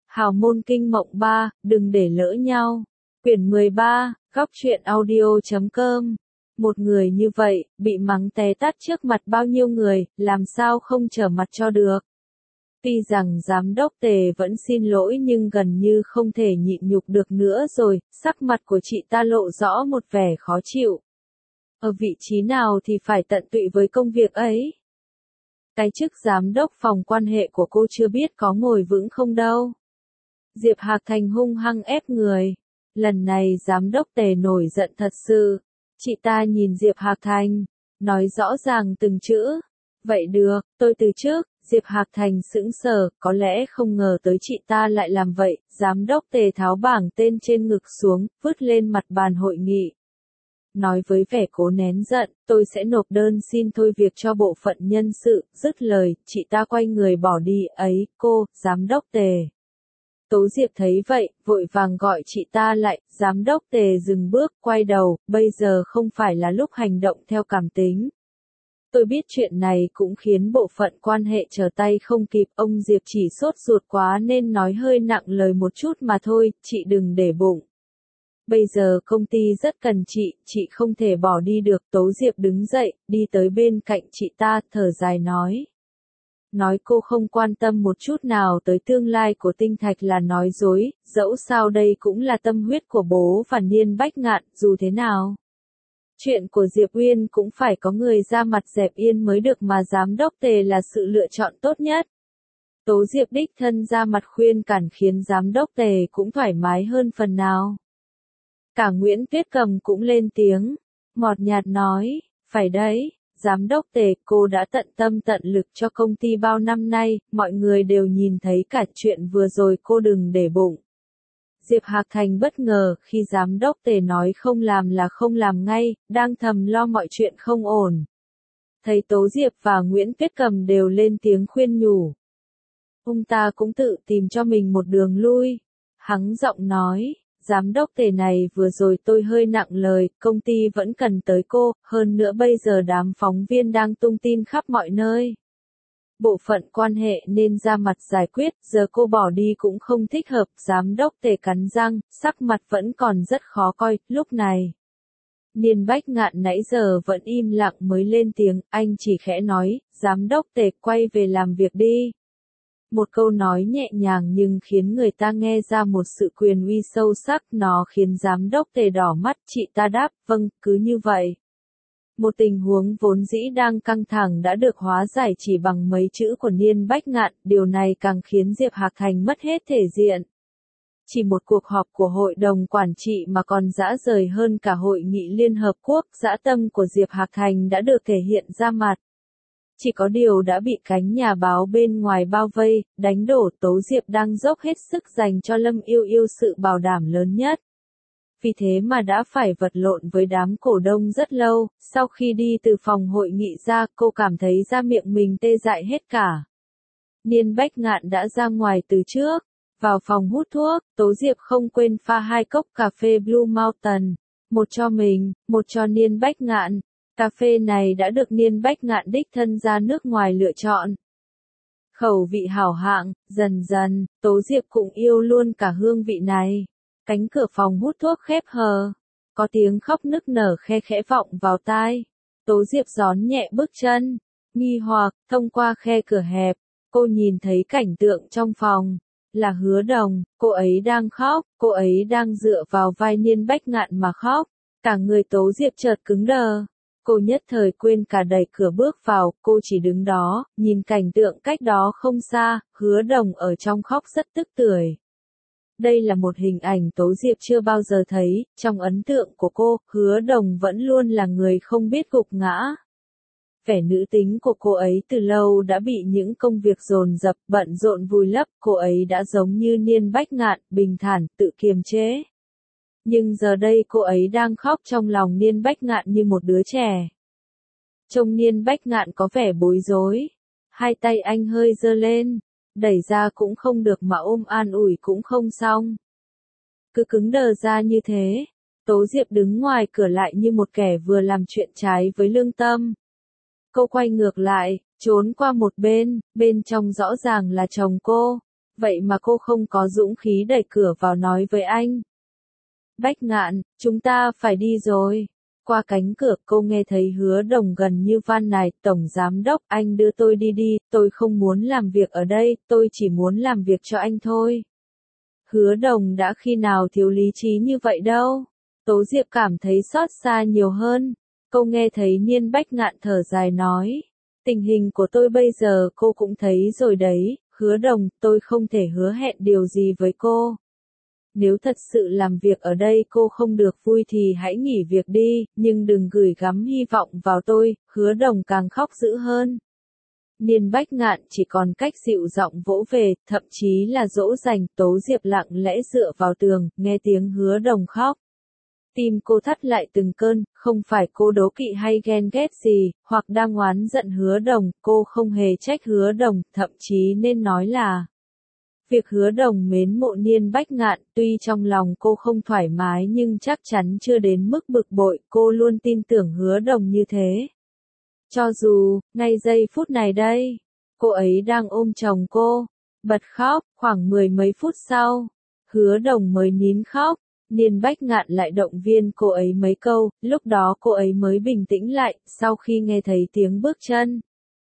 Hào môn kinh mộng 3, đừng để lỡ nhau. Quyển 13, góc truyện audio.com. Một người như vậy, bị mắng té tát trước mặt bao nhiêu người, làm sao không trở mặt cho được. Tuy rằng giám đốc Tề vẫn xin lỗi nhưng gần như không thể nhịn nhục được nữa rồi, sắc mặt của chị ta lộ rõ một vẻ khó chịu. Ở vị trí nào thì phải tận tụy với công việc ấy. Cái chức giám đốc phòng quan hệ của cô chưa biết có ngồi vững không đâu. Diệp Hạc Thành hung hăng ép người. Lần này giám đốc Tề nổi giận thật sự. Chị ta nhìn Diệp Hạc Thành, nói rõ ràng từng chữ. Vậy được, tôi từ chức. Diệp Hạc Thành sững sờ, có lẽ không ngờ tới chị ta lại làm vậy. Giám đốc Tề tháo bảng tên trên ngực xuống, vứt lên mặt bàn hội nghị. Nói với vẻ cố nén giận, tôi sẽ nộp đơn xin thôi việc cho bộ phận nhân sự. Dứt lời, chị ta quay người bỏ đi. Ấy, cô, giám đốc Tề. Tố Diệp thấy vậy, vội vàng gọi chị ta lại. Giám đốc Tề dừng bước, quay đầu, bây giờ không phải là lúc hành động theo cảm tính. Tôi biết chuyện này cũng khiến bộ phận quan hệ trở tay không kịp. Ông Diệp chỉ sốt ruột quá nên nói hơi nặng lời một chút mà thôi, chị đừng để bụng. Bây giờ công ty rất cần chị không thể bỏ đi được. Tố Diệp đứng dậy, đi tới bên cạnh chị ta, thở dài nói. Nói cô không quan tâm một chút nào tới tương lai của Tinh Thạch là nói dối, dẫu sao đây cũng là tâm huyết của bố và Niên Bách Ngạn, dù thế nào. Chuyện của Diệp Uyên cũng phải có người ra mặt dẹp yên mới được mà giám đốc Tề là sự lựa chọn tốt nhất. Tố Diệp đích thân ra mặt khuyên cản khiến giám đốc Tề cũng thoải mái hơn phần nào. Cả Nguyễn Tuyết Cầm cũng lên tiếng, ngọt nhạt nói, phải đấy, giám đốc Tề, cô đã tận tâm tận lực cho công ty bao năm nay, mọi người đều nhìn thấy cả chuyện vừa rồi, cô đừng để bụng. Diệp Hạc Thành bất ngờ khi giám đốc Tề nói không làm là không làm ngay, đang thầm lo mọi chuyện không ổn. Thấy Tố Diệp và Nguyễn Tuyết Cầm đều lên tiếng khuyên nhủ. Ông ta cũng tự tìm cho mình một đường lui. Hắng giọng nói, giám đốc Tề này vừa rồi tôi hơi nặng lời, công ty vẫn cần tới cô, hơn nữa bây giờ đám phóng viên đang tung tin khắp mọi nơi. Bộ phận quan hệ nên ra mặt giải quyết, giờ cô bỏ đi cũng không thích hợp. Giám đốc Tề cắn răng, sắc mặt vẫn còn rất khó coi. Lúc này, Niên Bách Ngạn nãy giờ vẫn im lặng mới lên tiếng, anh chỉ khẽ nói, giám đốc Tề quay về làm việc đi. Một câu nói nhẹ nhàng nhưng khiến người ta nghe ra một sự quyền uy sâu sắc, nó khiến giám đốc Tề đỏ mắt. Chị ta đáp, vâng, cứ như vậy. Một tình huống vốn dĩ đang căng thẳng đã được hóa giải chỉ bằng mấy chữ của Niên Bách Ngạn, điều này càng khiến Diệp Hạc Thành mất hết thể diện. Chỉ một cuộc họp của hội đồng quản trị mà còn dã rời hơn cả hội nghị Liên Hợp Quốc, dã tâm của Diệp Hạc Thành đã được thể hiện ra mặt. Chỉ có điều đã bị cánh nhà báo bên ngoài bao vây, đánh đổ. Tố Diệp đang dốc hết sức dành cho Lâm Yêu Yêu sự bảo đảm lớn nhất. Vì thế mà đã phải vật lộn với đám cổ đông rất lâu. Sau khi đi từ phòng hội nghị ra, cô cảm thấy da miệng mình tê dại hết cả. Niên Bách Ngạn đã ra ngoài từ trước. Vào phòng hút thuốc, Tố Diệp không quên pha 2 cốc cà phê Blue Mountain. Một cho mình, một cho Niên Bách Ngạn. Cà phê này đã được Niên Bách Ngạn đích thân ra nước ngoài lựa chọn. Khẩu vị hảo hạng, dần dần, Tố Diệp cũng yêu luôn cả hương vị này. Cánh cửa phòng hút thuốc khép hờ. Có tiếng khóc nức nở khe khẽ vọng vào tai. Tố Diệp gión nhẹ bước chân. Nghi hoặc, thông qua khe cửa hẹp, cô nhìn thấy cảnh tượng trong phòng. Là Hứa Đồng, cô ấy đang khóc, cô ấy đang dựa vào vai Niên Bách Ngạn mà khóc. Cả người Tố Diệp chợt cứng đờ. Cô nhất thời quên cả đẩy cửa bước vào, cô chỉ đứng đó, nhìn cảnh tượng cách đó không xa, Hứa Đồng ở trong khóc rất tức tưởi. Đây là một hình ảnh Tố Diệp chưa bao giờ thấy, trong ấn tượng của cô, Hứa Đồng vẫn luôn là người không biết gục ngã. Vẻ nữ tính của cô ấy từ lâu đã bị những công việc dồn dập, bận rộn vùi lấp, cô ấy đã giống như Niên Bách Ngạn, bình thản, tự kiềm chế. Nhưng giờ đây cô ấy đang khóc trong lòng Niên Bách Ngạn như một đứa trẻ. Trông Niên Bách Ngạn có vẻ bối rối. Hai tay anh hơi giơ lên. Đẩy ra cũng không được mà ôm an ủi cũng không xong. Cứ cứng đờ ra như thế. Tố Diệp đứng ngoài cửa lại như một kẻ vừa làm chuyện trái với lương tâm. Cô quay ngược lại, trốn qua một bên, bên trong rõ ràng là chồng cô. Vậy mà cô không có dũng khí đẩy cửa vào nói với anh. Bách Ngạn, chúng ta phải đi rồi. Qua cánh cửa cô nghe thấy Hứa Đồng gần như van nài, Tổng Giám Đốc, anh đưa tôi đi đi, tôi không muốn làm việc ở đây, tôi chỉ muốn làm việc cho anh thôi. Hứa Đồng đã khi nào thiếu lý trí như vậy đâu. Tố Diệp cảm thấy xót xa nhiều hơn. Cô nghe thấy Niên Bách Ngạn thở dài nói. Tình hình của tôi bây giờ cô cũng thấy rồi đấy, Hứa Đồng, tôi không thể hứa hẹn điều gì với cô. Nếu thật sự làm việc ở đây cô không được vui thì hãy nghỉ việc đi, nhưng đừng gửi gắm hy vọng vào tôi, Hứa Đồng càng khóc dữ hơn. Niên Bách Ngạn chỉ còn cách dịu giọng vỗ về, thậm chí là dỗ dành. Tố Diệp lặng lẽ dựa vào tường, nghe tiếng Hứa Đồng khóc. Tim cô thắt lại từng cơn, không phải cô đố kỵ hay ghen ghét gì, hoặc đang oán giận Hứa Đồng, cô không hề trách Hứa Đồng, thậm chí nên nói là việc Hứa Đồng mến mộ Niên Bách Ngạn, tuy trong lòng cô không thoải mái nhưng chắc chắn chưa đến mức bực bội, cô luôn tin tưởng Hứa Đồng như thế. Cho dù, ngay giây phút này đây, cô ấy đang ôm chồng cô, bật khóc, khoảng 10 mấy phút sau, Hứa Đồng mới nín khóc, Niên Bách Ngạn lại động viên cô ấy mấy câu, lúc đó cô ấy mới bình tĩnh lại, sau khi nghe thấy tiếng bước chân.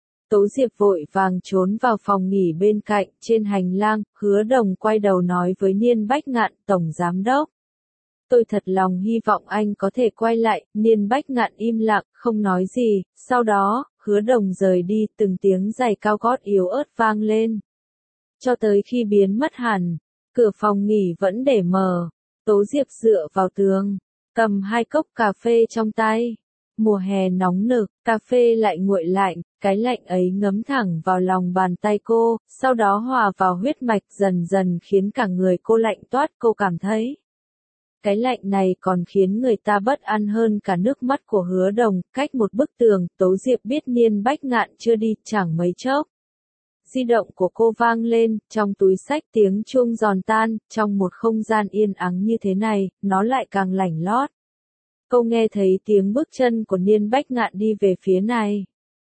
Tố Diệp vội vàng trốn vào phòng nghỉ bên cạnh, trên hành lang, Hứa Đồng quay đầu nói với Niên Bách Ngạn, Tổng Giám Đốc. Tôi thật lòng hy vọng anh có thể quay lại, Niên Bách Ngạn im lặng, không nói gì, sau đó, Hứa Đồng rời đi, từng tiếng giày cao gót yếu ớt vang lên. Cho tới khi biến mất hẳn, cửa phòng nghỉ vẫn để mở, Tố Diệp dựa vào tường, cầm 2 cốc cà phê trong tay. Mùa hè nóng nực, cà phê lại nguội lạnh, cái lạnh ấy ngấm thẳng vào lòng bàn tay cô, sau đó hòa vào huyết mạch dần dần khiến cả người cô lạnh toát. Cô cảm thấy cái lạnh này còn khiến người ta bất an hơn cả nước mắt của Hứa Đồng. Cách một bức tường, Tố Diệp biết Niên Bách Ngạn chưa đi, chẳng mấy chốc. Di động của cô vang lên, trong túi xách tiếng chuông giòn tan, trong một không gian yên ắng như thế này, nó lại càng lạnh lót. Cô nghe thấy tiếng bước chân của Niên Bách Ngạn đi về phía này.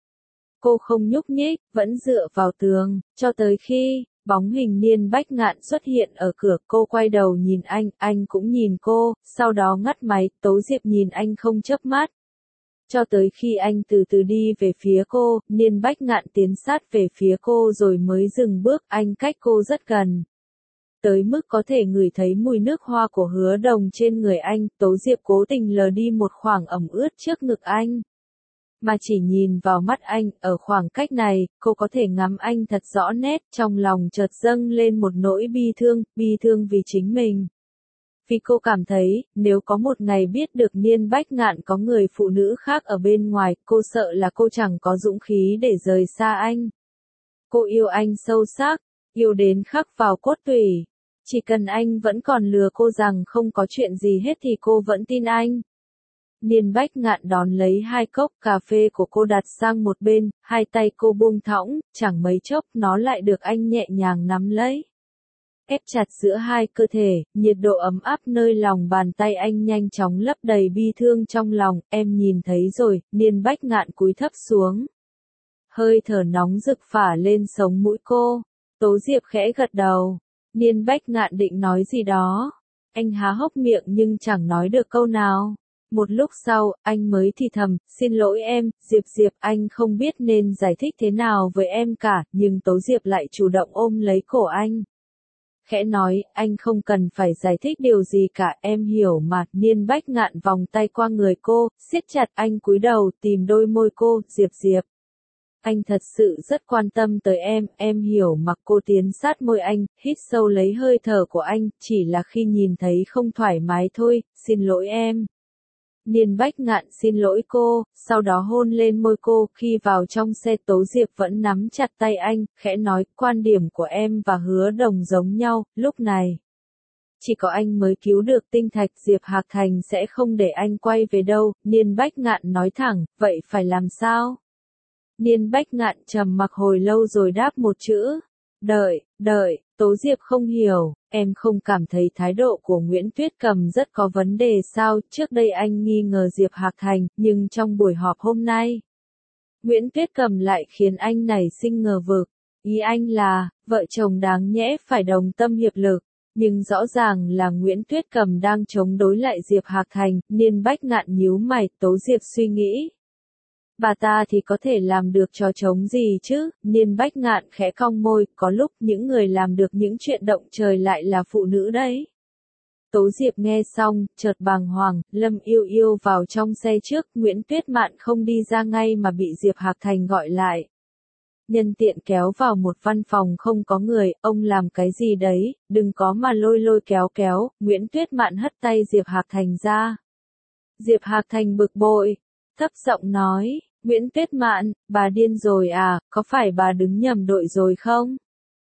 Cô không nhúc nhích, vẫn dựa vào tường, cho tới khi bóng hình Niên Bách Ngạn xuất hiện ở cửa. Cô quay đầu nhìn anh cũng nhìn cô, sau đó ngắt máy. Tố Diệp nhìn anh không chớp mắt. Cho tới khi anh từ từ đi về phía cô, Niên Bách Ngạn tiến sát về phía cô rồi mới dừng bước. Anh cách cô rất gần, tới mức có thể ngửi thấy mùi nước hoa của Hứa Đồng trên người anh. Tố Diệp cố tình lờ đi một khoảng ẩm ướt trước ngực anh. Mà chỉ nhìn vào mắt anh, ở khoảng cách này, cô có thể ngắm anh thật rõ nét, trong lòng chợt dâng lên một nỗi bi thương vì chính mình. Vì cô cảm thấy, nếu có một ngày biết được Niên Bách Ngạn có người phụ nữ khác ở bên ngoài, cô sợ là cô chẳng có dũng khí để rời xa anh. Cô yêu anh sâu sắc, yêu đến khắc vào cốt tủy. Chỉ cần anh vẫn còn lừa cô rằng không có chuyện gì hết thì cô vẫn tin anh. Niên Bách Ngạn đón lấy 2 cốc cà phê của cô đặt sang một bên, hai tay cô buông thõng, chẳng mấy chốc nó lại được anh nhẹ nhàng nắm lấy. Ép chặt giữa hai cơ thể, nhiệt độ ấm áp nơi lòng bàn tay anh nhanh chóng lấp đầy bi thương trong lòng. Em nhìn thấy rồi, Niên Bách Ngạn cúi thấp xuống. Hơi thở nóng rực phả lên sống mũi cô. Tố Diệp khẽ gật đầu. Niên Bách Ngạn định nói gì đó. Anh há hốc miệng nhưng chẳng nói được câu nào. Một lúc sau, anh mới thì thầm, xin lỗi em, Diệp, anh không biết nên giải thích thế nào với em cả, nhưng Tố Diệp lại chủ động ôm lấy cổ anh. Khẽ nói, anh không cần phải giải thích điều gì cả, em hiểu mà. Niên Bách Ngạn vòng tay qua người cô, siết chặt anh cúi đầu tìm đôi môi cô. Diệp. Anh thật sự rất quan tâm tới em hiểu mà. Cô tiến sát môi anh, hít sâu lấy hơi thở của anh, chỉ là khi nhìn thấy không thoải mái thôi, xin lỗi em. Niên Bách Ngạn xin lỗi cô, sau đó hôn lên môi cô. Khi vào trong xe, Tố Diệp vẫn nắm chặt tay anh, khẽ nói, quan điểm của em và Hứa Đồng giống nhau, lúc này. Chỉ có anh mới cứu được Tinh Thạch, Diệp Hạc Thành sẽ không để anh quay về đâu. Niên Bách Ngạn nói thẳng, vậy phải làm sao? Niên Bách Ngạn trầm mặc hồi lâu rồi đáp một chữ. Đợi. Tố Diệp không hiểu, em không cảm thấy thái độ của Nguyễn Tuyết Cầm rất có vấn đề sao? Trước đây anh nghi ngờ Diệp Hạc Thành, nhưng trong buổi họp hôm nay, Nguyễn Tuyết Cầm lại khiến anh nảy sinh ngờ vực. Ý anh là, vợ chồng đáng nhẽ phải đồng tâm hiệp lực, nhưng rõ ràng là Nguyễn Tuyết Cầm đang chống đối lại Diệp Hạc Thành, Niên Bách Ngạn nhíu mày, Tố Diệp suy nghĩ. Bà ta thì có thể làm được trò trống gì chứ, Niên Bách Ngạn khẽ cong môi, có lúc những người làm được những chuyện động trời lại là phụ nữ đấy. Tố Diệp nghe xong, chợt bàng hoàng, Lâm Yêu Yêu vào trong xe trước, Nguyễn Tuyết Mạn không đi ra ngay mà bị Diệp Hạc Thành gọi lại. Nhân tiện kéo vào một văn phòng không có người, ông làm cái gì đấy, đừng có mà lôi lôi kéo kéo, Nguyễn Tuyết Mạn hất tay Diệp Hạc Thành ra. Diệp Hạc Thành bực bội, thấp giọng nói, Nguyễn Tuyết Mạn, bà điên rồi à, có phải bà đứng nhầm đội rồi không?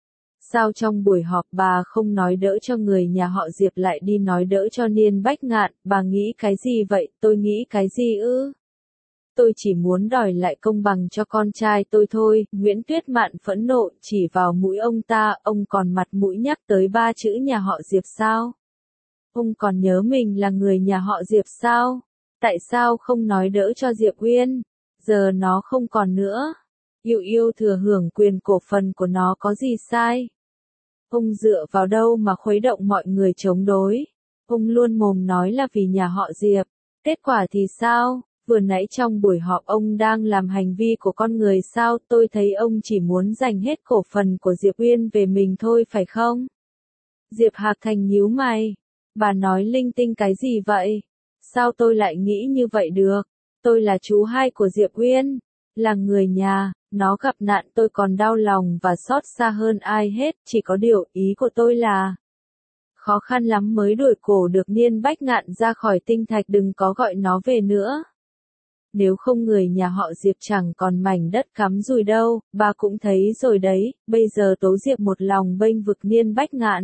Sao trong buổi họp bà không nói đỡ cho người nhà họ Diệp lại đi nói đỡ cho Niên Bách Ngạn, bà nghĩ cái gì vậy, tôi nghĩ cái gì ư? Tôi chỉ muốn đòi lại công bằng cho con trai tôi thôi, Nguyễn Tuyết Mạn phẫn nộ chỉ vào mũi ông ta, ông còn mặt mũi nhắc tới 3 chữ nhà họ Diệp sao? Ông còn nhớ mình là người nhà họ Diệp sao? Tại sao không nói đỡ cho Diệp Uyên? Giờ nó không còn nữa. Yêu Yêu thừa hưởng quyền cổ phần của nó có gì sai? Ông dựa vào đâu mà khuấy động mọi người chống đối? Ông luôn mồm nói là vì nhà họ Diệp. Kết quả thì sao? Vừa nãy trong buổi họp ông đang làm hành vi của con người sao? Tôi thấy ông chỉ muốn giành hết cổ phần của Diệp Uyên về mình thôi phải không? Diệp Hạc Thành nhíu mày. Bà nói linh tinh cái gì vậy? Sao tôi lại nghĩ như vậy được? Tôi là chú hai của Diệp Uyên, là người nhà, nó gặp nạn tôi còn đau lòng và xót xa hơn ai hết, chỉ có điều ý của tôi là khó khăn lắm mới đuổi cổ được Niên Bách Ngạn ra khỏi tinh thạch, đừng có gọi nó về nữa. Nếu không người nhà họ Diệp chẳng còn mảnh đất cắm rùi đâu, bà cũng thấy rồi đấy, bây giờ Tố Diệp một lòng bênh vực Niên Bách Ngạn.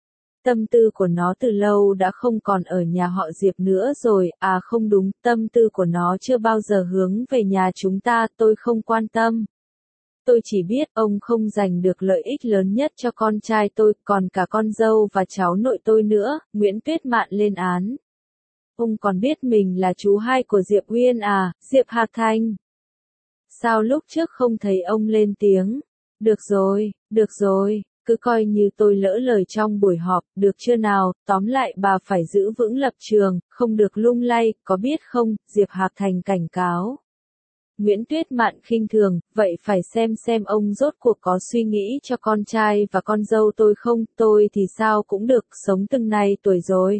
Tâm tư của nó từ lâu đã không còn ở nhà họ Diệp nữa rồi, à không đúng, tâm tư của nó chưa bao giờ hướng về nhà chúng ta, tôi không quan tâm. Tôi chỉ biết ông không giành được lợi ích lớn nhất cho con trai tôi, còn cả con dâu và cháu nội tôi nữa, Nguyễn Tuyết Mạn lên án. Ông còn biết mình là chú hai của Diệp Uyên à, Diệp Hạc Thành. Sao lúc trước không thấy ông lên tiếng? Được rồi, cứ coi như tôi lỡ lời trong buổi họp, được chưa nào, tóm lại bà phải giữ vững lập trường, không được lung lay, có biết không, Diệp Hạc Thành cảnh cáo. Nguyễn Tuyết Mạn khinh thường, vậy phải xem ông rốt cuộc có suy nghĩ cho con trai và con dâu tôi không, tôi thì sao cũng được, sống từng này tuổi rồi.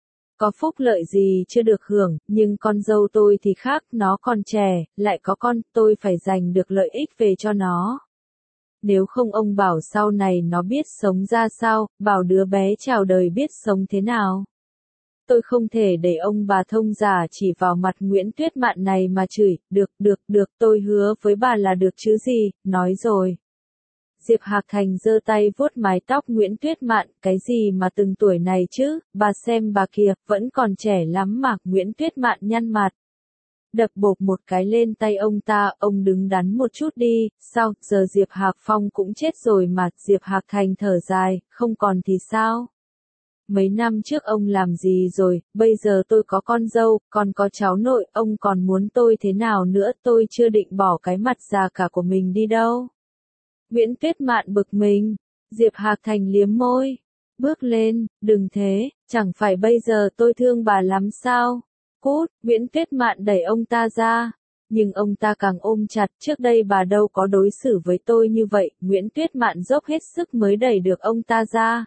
Có phúc lợi gì chưa được hưởng, nhưng con dâu tôi thì khác, nó còn trẻ, lại có con, tôi phải giành được lợi ích về cho nó. Nếu không ông bảo sau này nó biết sống ra sao, bảo đứa bé chào đời biết sống thế nào. Tôi không thể để ông bà thông giả chỉ vào mặt Nguyễn Tuyết Mạn này mà chửi, được, tôi hứa với bà là được chứ gì, nói rồi. Diệp Hạc Thành giơ tay vuốt mái tóc Nguyễn Tuyết Mạn, cái gì mà từng tuổi này chứ, bà xem bà kia, vẫn còn trẻ lắm mà, Nguyễn Tuyết Mạn nhăn mặt. Đập bộp một cái lên tay ông ta, ông đứng đắn một chút đi, sao, giờ Diệp Hạc Phong cũng chết rồi mà, Diệp Hạc Thành thở dài, không còn thì sao? Mấy năm trước ông làm gì rồi, bây giờ tôi có con dâu, còn có cháu nội, ông còn muốn tôi thế nào nữa, tôi chưa định bỏ cái mặt già cả của mình đi đâu. Nguyễn Tuyết Mạn bực mình, Diệp Hạc Thành liếm môi, bước lên, đừng thế, chẳng phải bây giờ tôi thương bà lắm sao? Cút, Nguyễn Tuyết Mạn đẩy ông ta ra, nhưng ông ta càng ôm chặt, trước đây bà đâu có đối xử với tôi như vậy, Nguyễn Tuyết Mạn dốc hết sức mới đẩy được ông ta ra.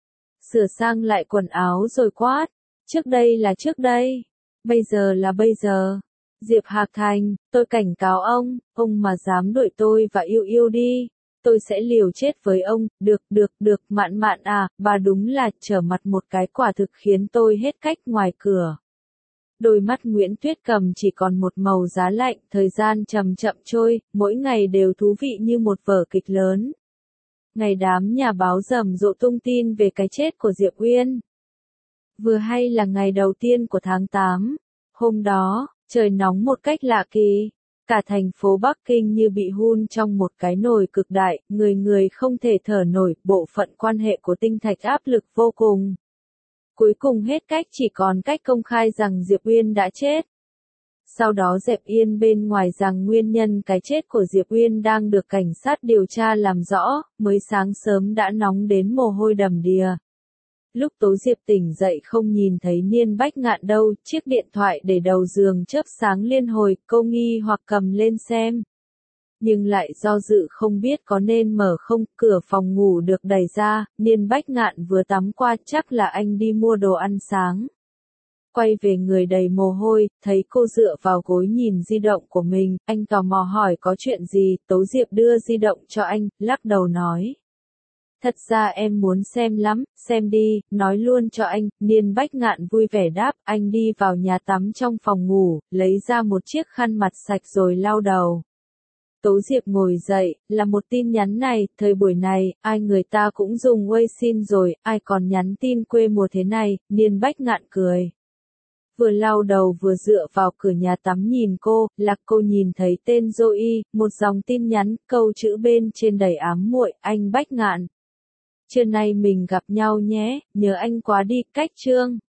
Sửa sang lại quần áo rồi quát, trước đây là trước đây, bây giờ là bây giờ. Diệp Hạc Thành, tôi cảnh cáo ông mà dám đuổi tôi và Yêu Yêu đi, tôi sẽ liều chết với ông, được, Mạn Mạn à, bà đúng là trở mặt một cái quả thực khiến tôi hết cách ngoài cửa. Đôi mắt Nguyễn Tuyết Cầm chỉ còn một màu giá lạnh, thời gian chậm chậm trôi, mỗi ngày đều thú vị như một vở kịch lớn. Ngày đám nhà báo rầm rộ tung tin về cái chết của Diệp Uyên. Vừa hay là ngày đầu tiên của tháng 8. Hôm đó, trời nóng một cách lạ kỳ. Cả thành phố Bắc Kinh như bị hun trong một cái nồi cực đại, người không thể thở nổi, bộ phận quan hệ của tinh thạch áp lực vô cùng. Cuối cùng hết cách chỉ còn cách công khai rằng Diệp Uyên đã chết. sau đó dẹp yên bên ngoài rằng nguyên nhân cái chết của Diệp Uyên đang được cảnh sát điều tra làm rõ, mới sáng sớm đã nóng đến mồ hôi đầm đìa. Lúc Tố Diệp tỉnh dậy không nhìn thấy Niên Bách Ngạn đâu, chiếc điện thoại để đầu giường chớp sáng liên hồi, cô nghi hoặc cầm lên xem. Nhưng lại do dự không biết có nên mở không, cửa phòng ngủ được đẩy ra, Niên Bách Ngạn vừa tắm qua, chắc là anh đi mua đồ ăn sáng. Quay về người đầy mồ hôi, thấy cô dựa vào gối nhìn di động của mình, anh tò mò hỏi có chuyện gì, Tố Diệp đưa di động cho anh, lắc đầu nói. Thật ra em muốn xem lắm, xem đi, nói luôn cho anh, Niên Bách Ngạn vui vẻ đáp, anh đi vào nhà tắm trong phòng ngủ, lấy ra một chiếc khăn mặt sạch rồi lau đầu. Tố Diệp ngồi dậy, là một tin nhắn này, thời buổi này, ai người ta cũng dùng Weixin rồi, ai còn nhắn tin quê mùa thế này, Niên Bách Ngạn cười. Vừa lau đầu vừa dựa vào cửa nhà tắm nhìn cô, là cô nhìn thấy tên Zoe, một dòng tin nhắn, câu chữ bên trên đầy ám muội, anh Bách Ngạn. Trưa nay mình gặp nhau nhé, nhớ anh quá đi, cách chương.